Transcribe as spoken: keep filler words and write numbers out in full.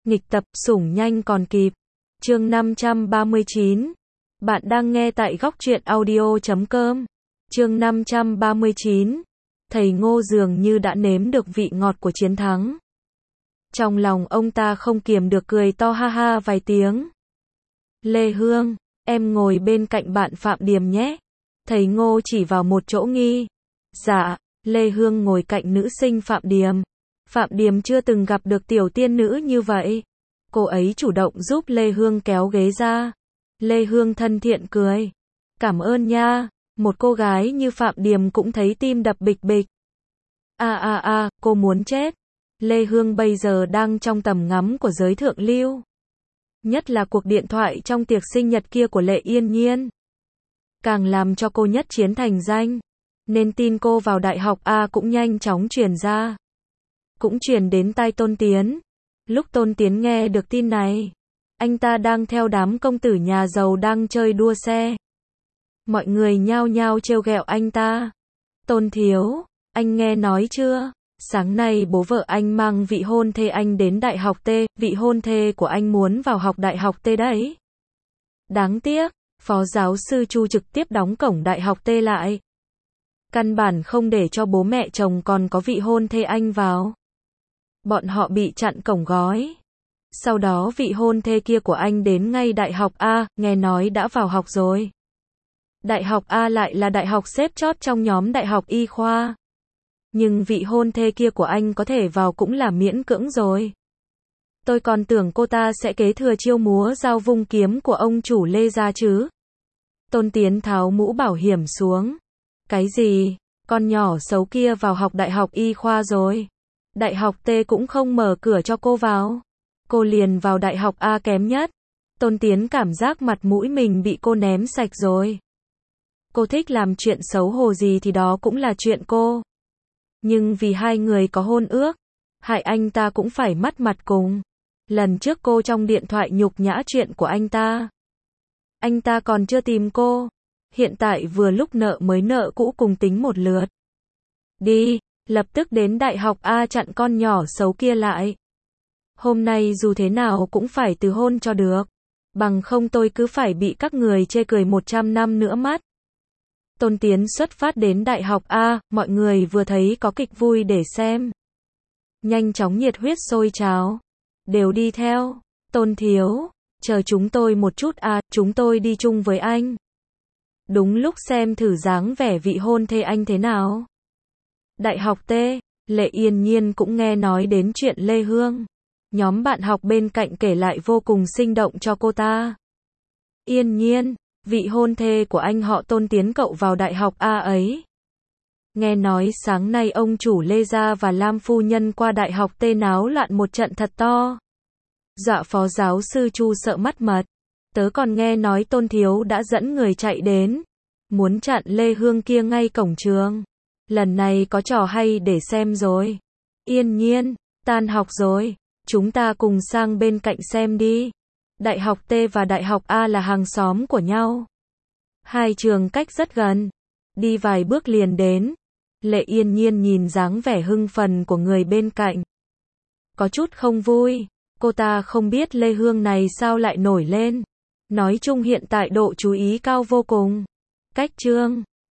Nghịch tập, sủng nhanh còn kịp. Chương năm trăm ba mươi chín. Bạn đang nghe tại góc truyện audio chấm com. Chương năm trăm ba mươi chín. Thầy Ngô dường như đã nếm được vị ngọt của chiến thắng. Trong lòng ông ta không kiềm được cười to ha ha vài tiếng. Lê Hương, em ngồi bên cạnh bạn Phạm Điềm nhé. Thầy Ngô chỉ vào một chỗ nghi. Dạ, Lê Hương ngồi cạnh nữ sinh Phạm Điềm. Phạm Điềm chưa từng gặp được tiểu tiên nữ như vậy. Cô ấy chủ động giúp Lê Hương kéo ghế ra. Lê Hương thân thiện cười. Cảm ơn nha. Một cô gái như Phạm Điềm cũng thấy tim đập bịch bịch. A a a, cô muốn chết. Lê Hương bây giờ đang trong tầm ngắm của giới thượng lưu. Nhất là cuộc điện thoại trong tiệc sinh nhật kia của Lệ Yên Nhiên. Càng làm cho cô nhất chiến thành danh. Nên tin cô vào đại học A cũng nhanh chóng truyền ra. Cũng truyền đến tai Tôn Tiến. Lúc Tôn Tiến nghe được tin này, anh ta đang theo đám công tử nhà giàu đang chơi đua xe. Mọi người nhao nhao trêu ghẹo anh ta. Tôn thiếu, anh nghe nói chưa? Sáng nay bố vợ anh mang vị hôn thê anh đến đại học T, vị hôn thê của anh muốn vào học đại học T đấy. Đáng tiếc, phó giáo sư Chu trực tiếp đóng cổng đại học T lại. Căn bản không để cho bố mẹ chồng còn có vị hôn thê anh vào. Bọn họ bị chặn cổng gói. Sau đó vị hôn thê kia của anh đến ngay đại học A, nghe nói đã vào học rồi. Đại học A lại là đại học xếp chót trong nhóm đại học y khoa. Nhưng vị hôn thê kia của anh có thể vào cũng là miễn cưỡng rồi. Tôi còn tưởng cô ta sẽ kế thừa chiêu múa dao vung kiếm của ông chủ Lê gia chứ. Tôn Tiến tháo mũ bảo hiểm xuống. Cái gì? Con nhỏ xấu kia vào học đại học y khoa rồi. Đại học T cũng không mở cửa cho cô vào. Cô liền vào đại học A kém nhất. Tôn Tiến cảm giác mặt mũi mình bị cô ném sạch rồi. Cô thích làm chuyện xấu hổ gì thì đó cũng là chuyện cô. Nhưng vì hai người có hôn ước, hại anh ta cũng phải mất mặt cùng. Lần trước cô trong điện thoại nhục nhã chuyện của anh ta. Anh ta còn chưa tìm cô. Hiện tại vừa lúc nợ mới nợ cũ cùng tính một lượt. Đi, lập tức đến đại học A chặn con nhỏ xấu kia lại. Hôm nay dù thế nào cũng phải từ hôn cho được. Bằng không tôi cứ phải bị các người chê cười một trăm năm nữa mất. Tôn Tiến xuất phát đến đại học A, mọi người vừa thấy có kịch vui để xem. Nhanh chóng nhiệt huyết sôi trào. Đều đi theo. Tôn thiếu, chờ chúng tôi một chút à, chúng tôi đi chung với anh. Đúng lúc xem thử dáng vẻ vị hôn thê anh thế nào. Đại học T, Lệ Yên Nhiên cũng nghe nói đến chuyện Lê Hương. Nhóm bạn học bên cạnh kể lại vô cùng sinh động cho cô ta. Yên Nhiên, vị hôn thê của anh họ Tôn tiến cậu vào đại học A ấy. Nghe nói sáng nay ông chủ Lê gia và Lam phu nhân qua đại học T náo loạn một trận thật to. Dọa phó giáo sư Chu sợ mất mật. Tớ còn nghe nói Tôn thiếu đã dẫn người chạy đến. Muốn chặn Lê Hương kia ngay cổng trường. Lần này có trò hay để xem rồi. Yên Nhiên, tan học rồi. Chúng ta cùng sang bên cạnh xem đi. Đại học T và Đại học A là hàng xóm của nhau. Hai trường cách rất gần. Đi vài bước liền đến. Lệ Yên Nhiên nhìn dáng vẻ hưng phấn của người bên cạnh. Có chút không vui. Cô ta không biết Lê Hương này sao lại nổi lên. Nói chung hiện tại độ chú ý cao vô cùng. Cách chương.